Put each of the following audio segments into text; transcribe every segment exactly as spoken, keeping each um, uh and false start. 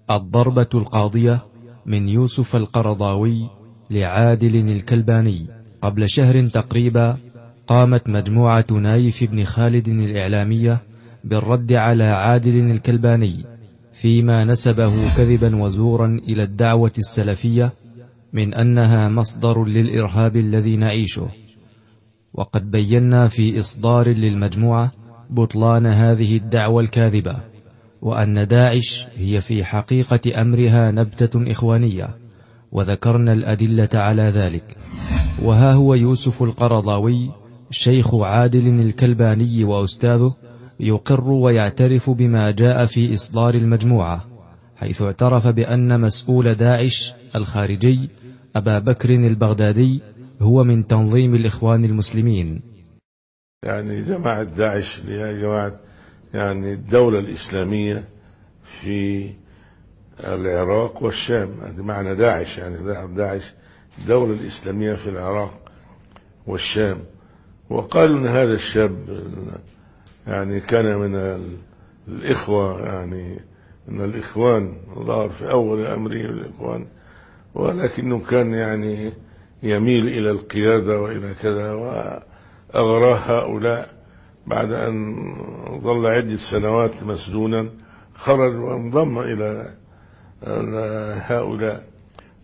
الضربة القاضية من يوسف القرضاوي لعادل الكلباني. قبل شهر تقريبا قامت مجموعة نايف بن خالد الإعلامية بالرد على عادل الكلباني فيما نسبه كذبا وزورا إلى الدعوة السلفية من أنها مصدر للإرهاب الذي نعيشه. وقد بينا في إصدار للمجموعة بطلان هذه الدعوة الكاذبة، وأن داعش هي في حقيقة أمرها نبتة إخوانية، وذكرنا الأدلة على ذلك. وها هو يوسف القرضاوي شيخ عادل الكلباني وأستاذه يقر ويعترف بما جاء في إصدار المجموعة، حيث اعترف بأن مسؤول داعش الخارجي أبا بكر البغدادي هو من تنظيم الإخوان المسلمين. يعني جماعة داعش هي جماعة يعني الدولة الإسلامية في العراق والشام، هذا معنى داعش، يعني داعش الدولة الإسلامية في العراق والشام. وقالوا أن هذا الشاب يعني كان من الإخوة، يعني من الإخوان، الله في أول أمره الإخوان، ولكنه كان يعني يميل إلى القيادة وإلى كذا، وأغراه هؤلاء بعد أن ظل عدة سنوات مسجونا خرج وانضم إلى هؤلاء،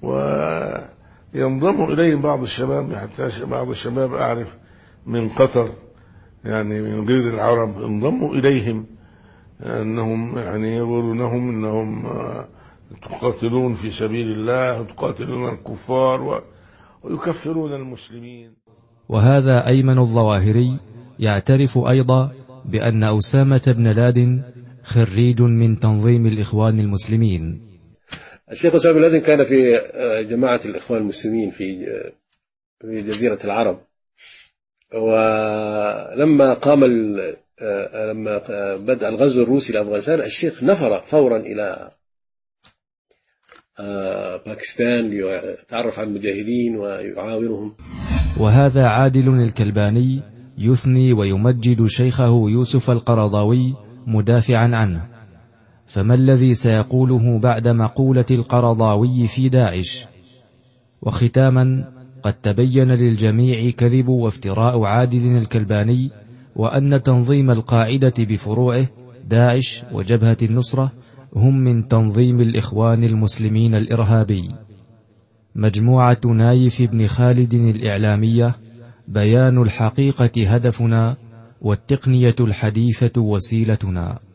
وينضم إليهم بعض الشباب، حتى بعض الشباب أعرف من قطر يعني من غير العرب انضموا إليهم، أنهم يعني يقولونهم أنهم تقاتلون في سبيل الله وتقاتلون الكفار ويكفرون المسلمين. وهذا أيمن الظواهري يعترف أيضا بأن أسامة بن لادن خريج من تنظيم الإخوان المسلمين. الشيخ أسامة بن لادن كان في جماعة الإخوان المسلمين في في جزيرة العرب، ولما قام لما بدأ الغزو الروسي لأفغانستان الشيخ نفر فورا إلى باكستان ليتعرف على المجاهدين ويعاونهم. وهذا عادل الكلباني يثني ويمجد شيخه يوسف القرضاوي مدافعا عنه، فما الذي سيقوله بعد مقولة القرضاوي في داعش؟ وختاما، قد تبين للجميع كذب وافتراء عادل الكلباني، وأن تنظيم القاعدة بفروعه داعش وجبهة النصرة هم من تنظيم الإخوان المسلمين الإرهابي. مجموعة نايف بن خالد الإعلامية، بيان الحقيقة هدفنا، والتقنية الحديثة وسيلتنا.